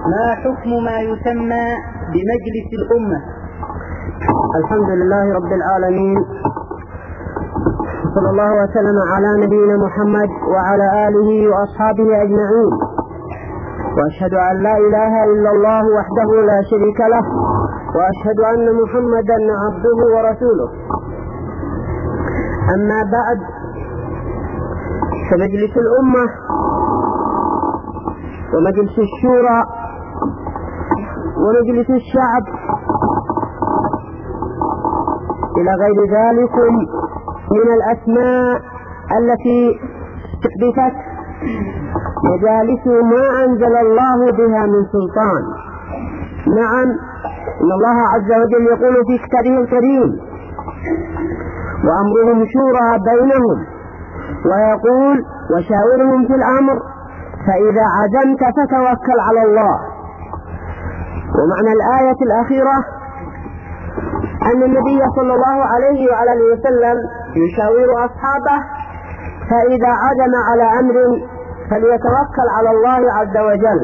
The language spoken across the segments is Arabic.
ما حكم ما يسمى بمجلس الأمة؟ الحمد لله رب العالمين، صلى الله وسلم على نبينا محمد وعلى آله وأصحابه أجمعين، وأشهد أن لا إله إلا الله وحده لا شريك له، وأشهد أن محمدا عبده ورسوله. أما بعد، فمجلس الأمة ومجلس الشورى ومجلس الشعب إلى غير ذلك من الأسماء التي استحدثت مجالس ما أنزل الله بها من سلطان. نعم، إن الله عز وجل يقول في كتابه الكريم: وأمرهم شورى بينهم، ويقول: وشاورهم في الأمر فإذا عزمت فتوكل على الله. ومعنى الآية الأخيرة أن النبي صلى الله عليه وعلى آله وسلم يشاور أصحابه، فإذا عزم على أمر فليتوكل على الله عز وجل،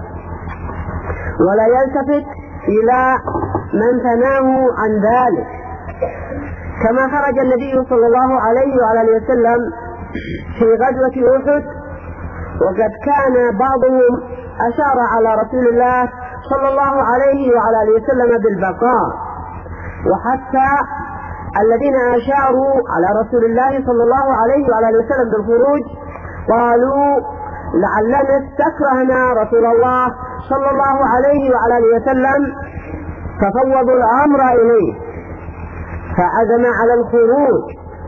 ولا يلتفت إلى من ثناه عن ذلك. كما خرج النبي صلى الله عليه وعلى آله وسلم في غزوة أحد، وقد كان بعضهم أشار على رسول الله صلى الله عليه وعلى آله وسلم بالبقاء، وحتى الذين أشاروا على رسول الله صلى الله عليه وعلى آله وسلم بالخروج قالوا: لعلنا استكرهنا رسول الله صلى الله عليه وعلى آله وسلم، ففوضوا الأمر إليه فعزم على الخروج.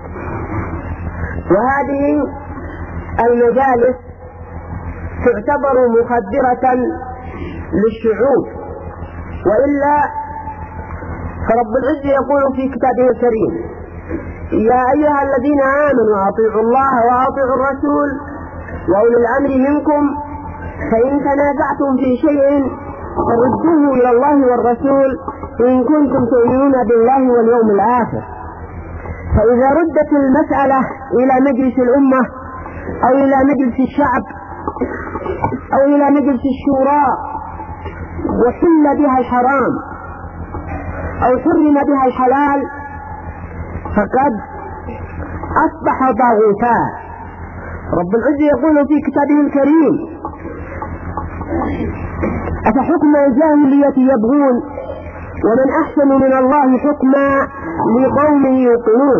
وهذه المجالس تعتبر مخدرة للشعوب، وإلا فرب العزة يقول في كتابه الكريم: يا أيها الذين آمنوا أطيعوا الله وأطيعوا الرسول وأولي الأمر منكم، فإن تنازعتم في شيء فردوه إلى الله والرسول إن كنتم تؤمنون بالله واليوم الآخر. فإذا ردت المسألة إلى مجلس الأمة أو إلى مجلس الشعب أو إلى مجلس الشورى وحل بها الحرام أو حرم بها الحلال، فقد أصبح طاغوتا. رب العزة يقول في كتابه الكريم: أفحكم الجاهلية يبغون ومن أحسن من الله حكما لقوم يوقنون.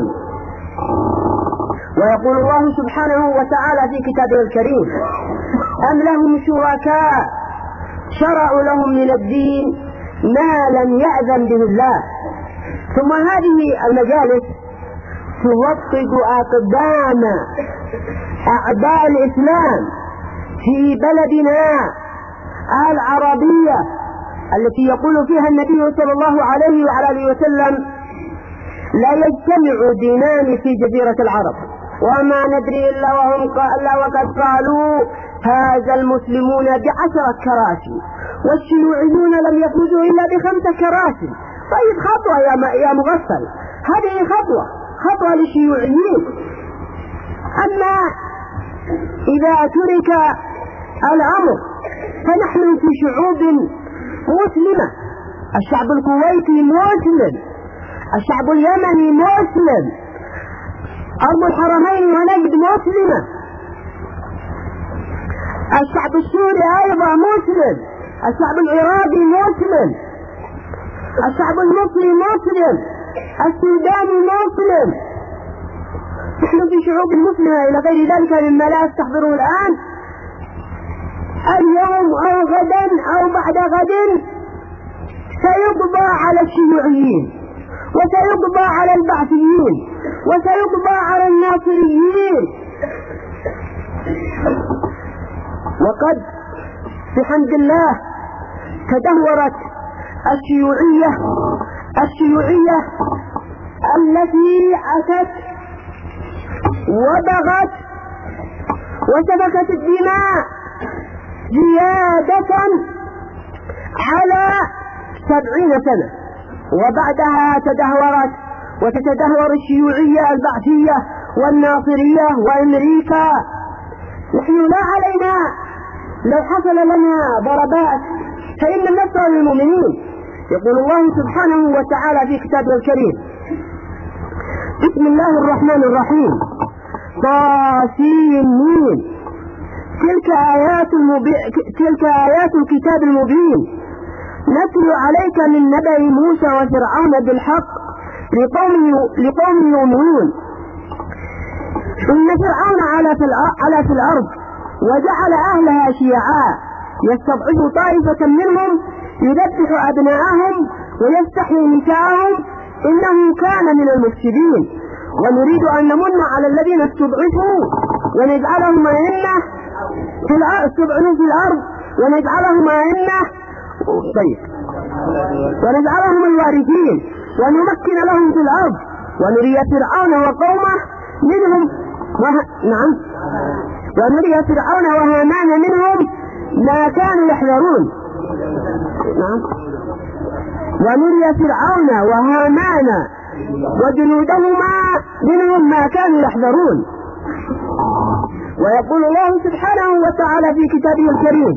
ويقول الله سبحانه وتعالى في كتابه الكريم: أم لهم شركاء شرعوا لهم من الدين ما لم يأذن به الله. ثم هذه المجالس توطد أقدام أعداء الإسلام في بلدنا العربية، التي يقول فيها النبي صلى الله عليه وعلى آله وسلم: لا يجتمع دينان في جزيرة العرب وما ندري إلا وقد قالوا هذا المسلمون ب10 كراسي والشيوعيون لم يفوزوا إلا ب5 كراسي. طيب، خطوة يا مغفل، هذه خطوة للشيوعيين. أما إذا ترك الأمر فنحن في شعوب مسلمة، الشعب الكويتي مسلم، الشعب اليمني مسلم، أرض الحرمين ونجد مسلمة، الشعب السوري أيضا مسلم، الشعب العراقي مسلم، الشعب المصري مسلم، السوداني مسلم. نحن في شعوب مسلمة إلى غير ذلك مما لا أستحضره الآن. اليوم أو غدا أو بعد غد سيقضى على الشيوعيين، وسيقضى على البعثيين، وسيقضى على الناصريين. وقد بحمد الله تدهورت الشيوعية التي أتت وبغت وسفكت الدماء زيادة على 70 سنة، وبعدها تدهورت وتتدهور الشيوعية البعثية والناصرية وأمريكا. نحن لا علينا لو حصل لنا ضربات فإن النصر للمؤمنين. يقول الله سبحانه وتعالى في كتابه الكريم: بسم الله الرحمن الرحيم، طاسين، تلك آيات الكتاب المبين، نتلو عليك من نبأ موسى وفرعون بالحق لقوم يؤمنون. إن فرعون علا في الأرض وجعل أهلها شيعا يستضعف طائفة منهم يذبح أبناءهم ويستحيي نساءهم إنه كان من المفسدين. ونريد أن نمن على الذين استضعفوا ونجعلهم أئمة في الأرض ونجعلهم أئمة ونجعلهم الوارثين ونمكن لهم في الأرض ونري فرعون وقومه منهم ونري فرعون وهامان منهم ما كانوا يحذرون. ونري فرعون وهامان وجنودهما منهم ما كانوا يحذرون. ويقول الله سبحانه وتعالى في كتابه الكريم: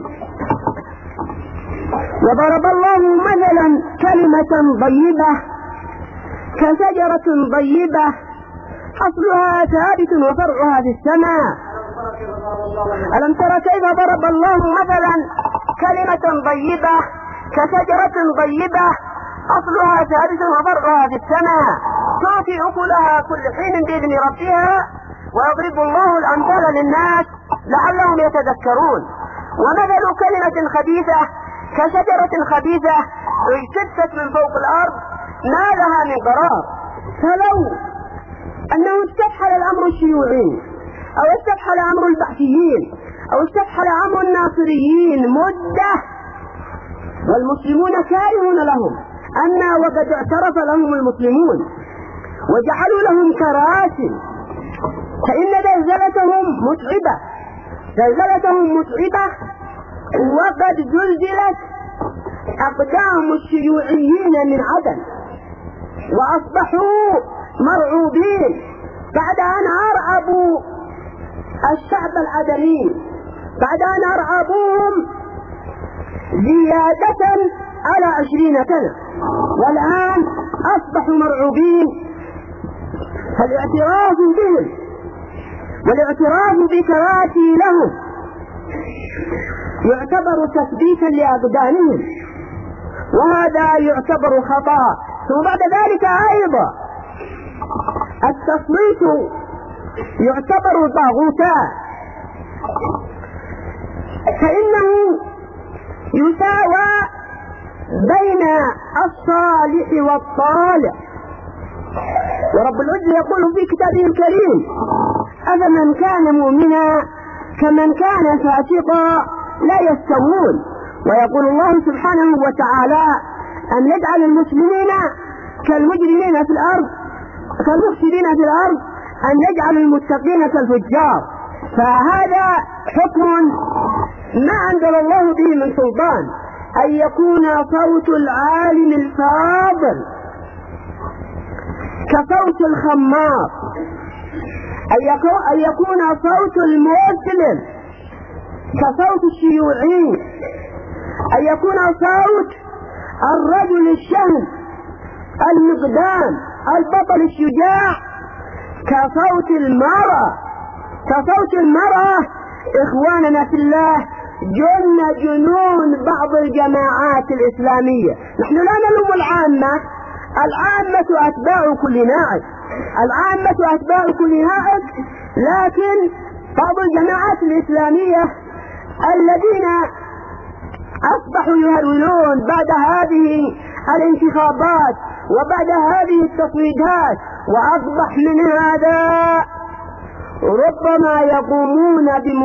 وضرب الله مثلا كلمة طيبة كشجرة طيبة أصلها ثابت وفرعها في السماء. ألم تر كيف ضرب الله مثلا كلمة طيبة كشجرة طيبة أصلها ثابت وفرعها في السماء تؤتي أكلها كل حين بإذن ربها ويضرب الله الأمثال للناس لعلهم يتذكرون. ومثل كلمة خبيثة كشجرة خبيثة اجتثت من فوق الأرض ما لها من قرار. فلو أنه استفحل الأمر الشيوعي أو استفحل أمر البعثيين أو استفحل أمر الناصريين مدة والمسلمون كارهون لهم أما وقد اعترف لهم المسلمون وجعلوا لهم كراسي، فإن زلزلتهم متعبة وقد زلزلت أقدام الشيوعيين من عدن وأصبحوا مرعوبين بعد أن أرعبوا الشعب العدني، بعد أن أرعبوهم زيادة على 20 سنة، والآن أصبحوا مرعوبين. فالاعتراف بهم والاعتراف بكراسي لهم يعتبر تثبيتا لأقدامهم، وهذا يعتبر خطأ. ثم بعد ذلك أيضا التصويت يعتبر طاغوتا، فإنه يساوى بين الصالح والطالح. ورب العزة يقول في كتابه الكريم: أفمن كان مؤمنا كمن كان فاسقا لا يستوون. ويقول الله سبحانه وتعالى: أن يجعل المسلمين كالمجرمين في الأرض كالمفسدين في الأرض، أن يجعل المتقين كالفجار. فهذا حكم ما أنزل الله به من سلطان، أن يكون صوت العالم الفاضل كصوت الخمار، أن يكون صوت المسلم كصوت الشيوعي، أن يكون صوت الرجل الشهم المقدام البطل الشجاع كصوت المرأة. إخواننا في الله، جنون بعض الجماعات الإسلامية. نحن لا نلوم العامة أتباع كل نائب، لكن بعض الجماعات الإسلامية الذين أصبحوا يهرولون بعد هذه الانتخابات وبعد هذه التصويتات، وأصبح من هذا ربما يقومون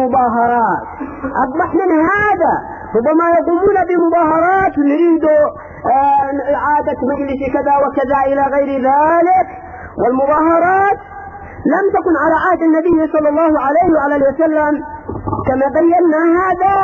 بمظاهرات نريد إعادة مجلس كذا وكذا إلى غير ذلك. والمظاهرات لم تكن على عهد النبي صلى الله عليه وعلى وسلم كما بينا هذا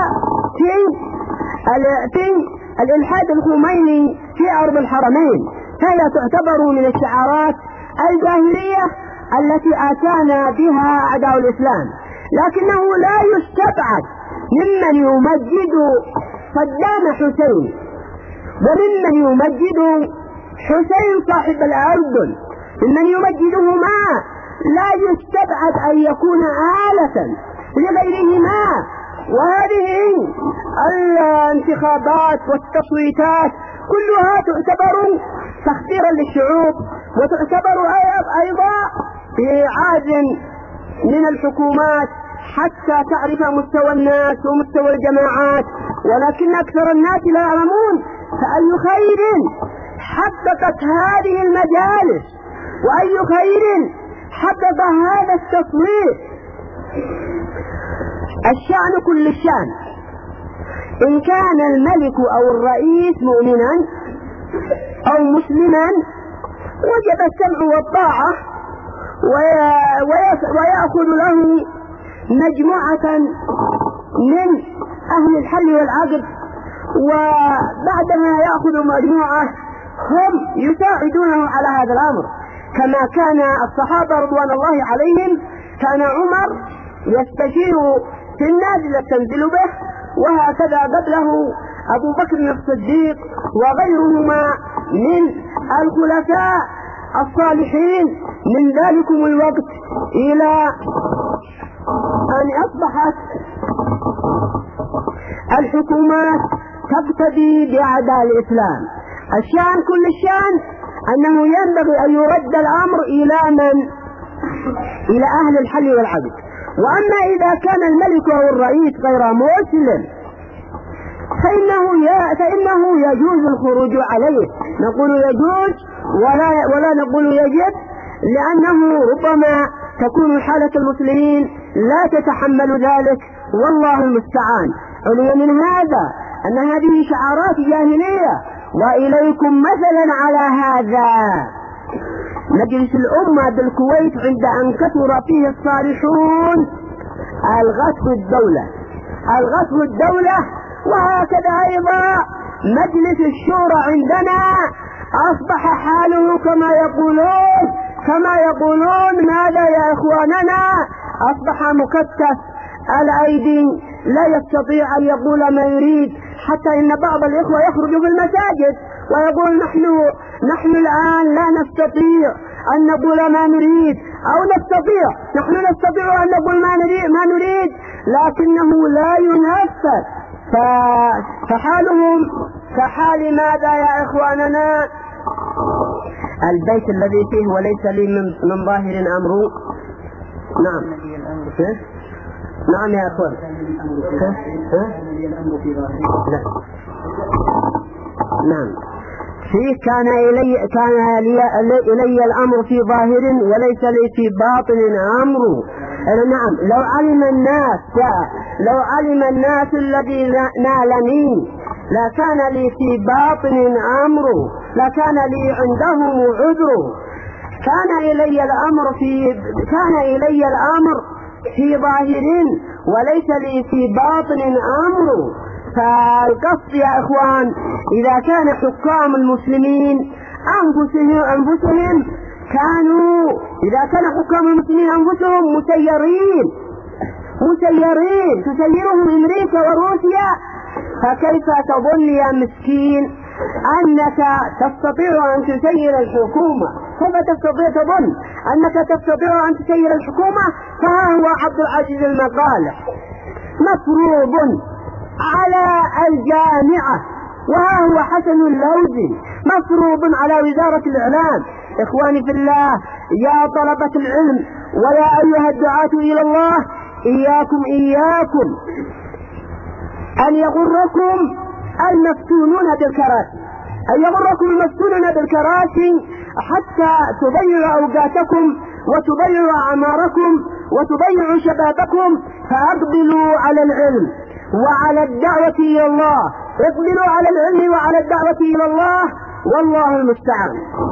في الإلحاد الخميني في أرض الحرمين. هذا تعتبر من الشعارات الجاهلية التي أتانا بها أعداء الإسلام، لكنه لا يستبعد ممن يمجد صدام حسين، وممن يمجد حسين صاحب الأردن ممن يمجدهما لا يستبعد أن يكون آلة لغيرهما. وهذه الانتخابات والتصويتات كلها تعتبر تخديرا للشعوب، وتعتبر أيضا إعاد من الحكومات حتى تعرف مستوى الناس ومستوى الجماعات. ولكن أكثر الناس لا يعلمون فأي خير حققت هذه المجالس، وأي خير حقق هذا التصويت. الشأن كل الشأن، إن كان الملك أو الرئيس مؤمنا أو مسلما وجب السمع والطاعة، ويأخذ له مجموعة من أهل الحل والعقد، وبعدها يأخذ مجموعة هم يساعدونه على هذا الأمر، كما كان الصحابة رضوان الله عليهم. كان عمر يستشير في النازل تنزل به، وهكذا قبله أبو بكر الصديق وغيرهما من الخلفاء الصالحين من ذلكم الوقت، إلى أن أصبحت الحكومات تقتدي بأعداء الإسلام. الشأن كل الشأن أنه ينبغي أن يرد الأمر إلى أهل الحل والعقد. وأما إذا كان الملك أو الرئيس غير مسلم فإنه يجوز الخروج عليه. نقول يجوز ولا نقول يجب، لأنه ربما تكون حالة المسلمين لا تتحمل ذلك، والله المستعان. علم من هذا أن هذه شعارات جاهلية. وإليكم مثلا على هذا مجلس الأمة بالكويت عند أن كثر فيه الصالحون الغصب الدولة، وهكذا أيضا مجلس الشورى عندنا أصبح حاله كما يقولون ماذا يا إخواننا؟ أصبح مكتف الأيدي، لا يستطيع أن يقول ما يريد، حتى إن بعض الإخوة يخرج في المساجد ويقول نحن الآن لا نستطيع أن نقول ما نريد، أو نحن نستطيع أن نقول ما نريد لكنه لا ينفذ. فحالهم كحال ماذا يا إخواننا؟ البيت الذي فيه وليس لي من ظاهر أمره. نعم يا أخوان. نعم فيه كان إلي الأمر في ظاهر وليس لي في باطن أمره. نعم لو علم الناس الذي نالني لا كان لي في باطن أمره، لا كان لي عندهم عذره. كان إلي الأمر في ظاهر وليس لي في باطن أمره. فالقصد يا إخوان إذا كان حكام المسلمين أنفسهم مسيرين تسيرهم أمريكا وروسيا، فكيف تظن يا مسكين أنك تستطيع أن تسير الحكومة؟ كيف تظن أنك تستطيع أن تسير الحكومة؟ فها هو عبد العزيز المقالح مفروض على الجامعة، وها هو حسن اللوزي مفروض على وزارة الإعلام. إخواني في الله، يا طلبة العلم ويا أيها الدعاة إلى الله، إياكم أن يغركم المفتونون بالكراسي، حتى تضيعوا أوقاتكم وتضيعوا أعماركم وتضيعوا شبابكم. فأقبلوا على العلم وعلى الدعوة إلى الله، اقبلوا على العلم وعلى الدعوة إلى الله، والله المستعان.